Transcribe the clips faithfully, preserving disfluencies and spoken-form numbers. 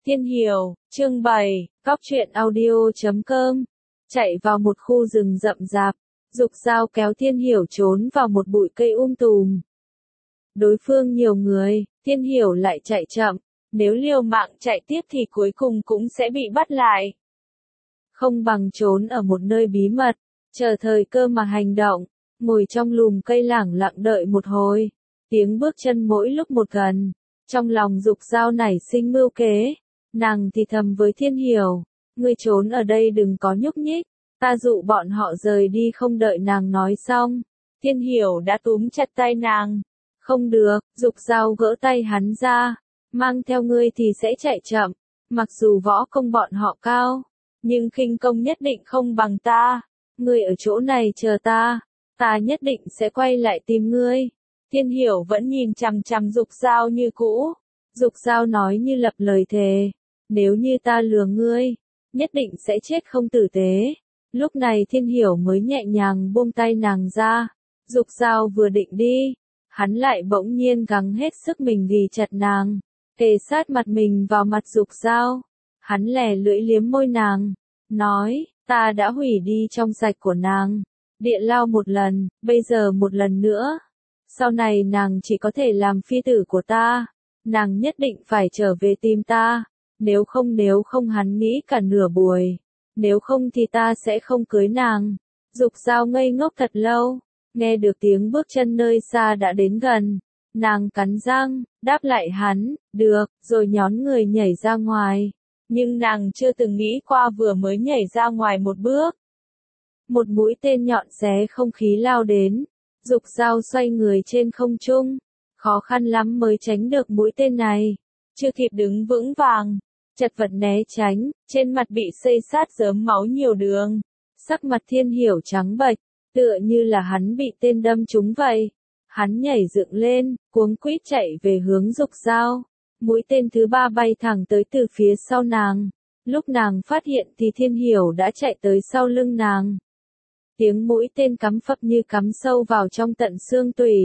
Thiên Hiểu, chương bảy, cóc truyện audio chấm com. Chạy vào một khu rừng rậm rạp, Dục Dao kéo Thiên Hiểu trốn vào một bụi cây um tùm. Đối phương nhiều người, Thiên Hiểu lại chạy chậm, nếu liều mạng chạy tiếp thì cuối cùng cũng sẽ bị bắt lại. Không bằng trốn ở một nơi bí mật, chờ thời cơ mà hành động, ngồi trong lùm cây lẳng lặng đợi một hồi. Tiếng bước chân mỗi lúc một gần, trong lòng Dục Dao nảy sinh mưu kế. Nàng thì thầm với Thiên Hiểu, ngươi trốn ở đây đừng có nhúc nhích, ta dụ bọn họ rời đi. Không đợi nàng nói xong, Thiên Hiểu đã túm chặt tay nàng. Không được, Dục Dao gỡ tay hắn ra, mang theo ngươi thì sẽ chạy chậm, mặc dù võ công bọn họ cao, nhưng khinh công nhất định không bằng ta, ngươi ở chỗ này chờ ta, ta nhất định sẽ quay lại tìm ngươi. Thiên Hiểu vẫn nhìn chằm chằm Dục Dao như cũ, Dục Dao nói như lập lời thề. Nếu như ta lừa ngươi, nhất định sẽ chết không tử tế. Lúc này Thiên Hiểu mới nhẹ nhàng buông tay nàng ra. Dục Dao vừa định đi, hắn lại bỗng nhiên gắng hết sức mình ghì chặt nàng, kề sát mặt mình vào mặt Dục Dao. Hắn lè lưỡi liếm môi nàng, nói, ta đã hủy đi trong sạch của nàng, địa lao một lần, bây giờ một lần nữa. Sau này nàng chỉ có thể làm phi tử của ta, nàng nhất định phải trở về tìm ta. Nếu không nếu không hắn nghĩ cả nửa buổi, nếu không thì ta sẽ không cưới nàng. Dục Dao ngây ngốc thật lâu, nghe được tiếng bước chân nơi xa đã đến gần, nàng cắn răng, đáp lại hắn, được, rồi nhón người nhảy ra ngoài. Nhưng nàng chưa từng nghĩ qua vừa mới nhảy ra ngoài một bước, một mũi tên nhọn xé không khí lao đến. Dục Dao xoay người trên không trung, khó khăn lắm mới tránh được mũi tên này. Chưa kịp đứng vững vàng, chật vật né tránh, trên mặt bị xây sát rớm máu nhiều đường. Sắc mặt Thiên Hiểu trắng bệch, tựa như là hắn bị tên đâm trúng vậy. Hắn nhảy dựng lên, cuống quýt chạy về hướng Dục Dao. Mũi tên thứ ba bay thẳng tới từ phía sau nàng. Lúc nàng phát hiện thì Thiên Hiểu đã chạy tới sau lưng nàng. Tiếng mũi tên cắm phập như cắm sâu vào trong tận xương tủy.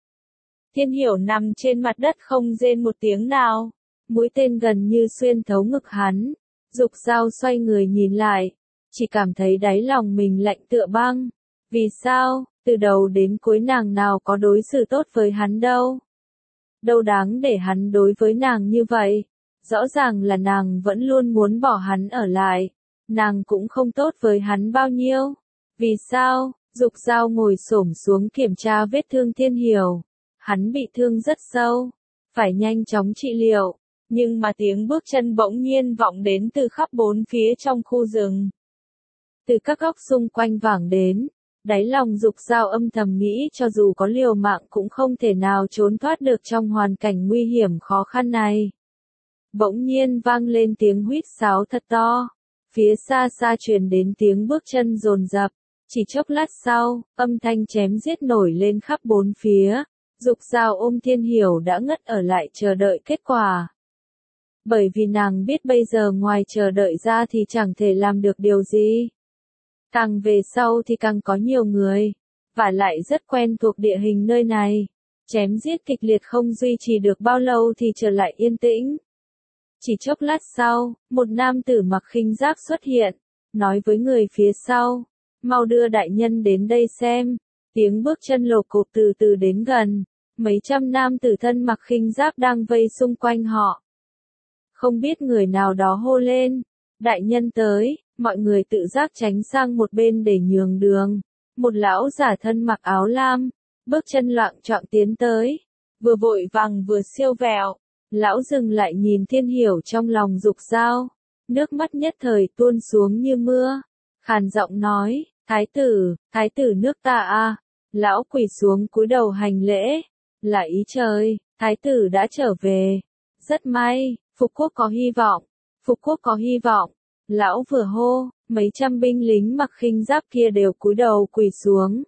Thiên Hiểu nằm trên mặt đất không rên một tiếng nào. Mũi tên gần như xuyên thấu ngực hắn. Dục Dao xoay người nhìn lại, chỉ cảm thấy đáy lòng mình lạnh tựa băng. Vì sao, từ đầu đến cuối nàng nào có đối xử tốt với hắn đâu. Đâu đáng để hắn đối với nàng như vậy. Rõ ràng là nàng vẫn luôn muốn bỏ hắn ở lại. Nàng cũng không tốt với hắn bao nhiêu. Vì sao, Dục Dao ngồi xổm xuống kiểm tra vết thương Thiên Hiểu. Hắn bị thương rất sâu, phải nhanh chóng trị liệu. Nhưng mà tiếng bước chân bỗng nhiên vọng đến từ khắp bốn phía trong khu rừng. Từ các góc xung quanh vẳng đến, đáy lòng Dục Dao âm thầm nghĩ cho dù có liều mạng cũng không thể nào trốn thoát được trong hoàn cảnh nguy hiểm khó khăn này. Bỗng nhiên vang lên tiếng huýt sáo thật to, phía xa xa truyền đến tiếng bước chân dồn dập. Chỉ chốc lát sau, âm thanh chém giết nổi lên khắp bốn phía. Dục Dao ôm Thiên Hiểu đã ngất ở lại chờ đợi kết quả. Bởi vì nàng biết bây giờ ngoài chờ đợi ra thì chẳng thể làm được điều gì. Càng về sau thì càng có nhiều người, và lại rất quen thuộc địa hình nơi này. Chém giết kịch liệt không duy trì được bao lâu thì trở lại yên tĩnh. Chỉ chốc lát sau, một nam tử mặc khinh giáp xuất hiện, nói với người phía sau, mau đưa đại nhân đến đây xem. Tiếng bước chân lộp cộp từ từ đến gần, mấy trăm nam tử thân mặc khinh giáp đang vây xung quanh họ. Không biết người nào đó hô lên, đại nhân tới, mọi người tự giác tránh sang một bên để nhường đường. Một lão giả thân mặc áo lam, bước chân loạng choạng tiến tới, vừa vội vàng vừa siêu vẹo. Lão dừng lại nhìn Thiên Hiểu trong lòng Dục Dao, nước mắt nhất thời tuôn xuống như mưa, khàn giọng nói, thái tử, thái tử nước ta a. Lão quỳ xuống cúi đầu hành lễ, là ý trời, thái tử đã trở về. Rất may, phục quốc có hy vọng, phục quốc có hy vọng. Lão vừa hô, mấy trăm binh lính mặc khinh giáp kia đều cúi đầu quỳ xuống.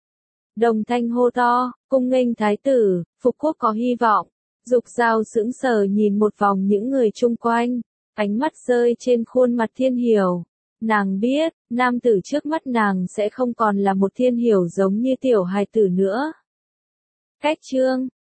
Đồng thanh hô to, cung nghênh thái tử, phục quốc có hy vọng. Dục Dao sững sờ nhìn một vòng những người chung quanh, ánh mắt rơi trên khuôn mặt Thiên Hiểu. Nàng biết, nam tử trước mắt nàng sẽ không còn là một Thiên Hiểu giống như tiểu hài tử nữa. Cách chương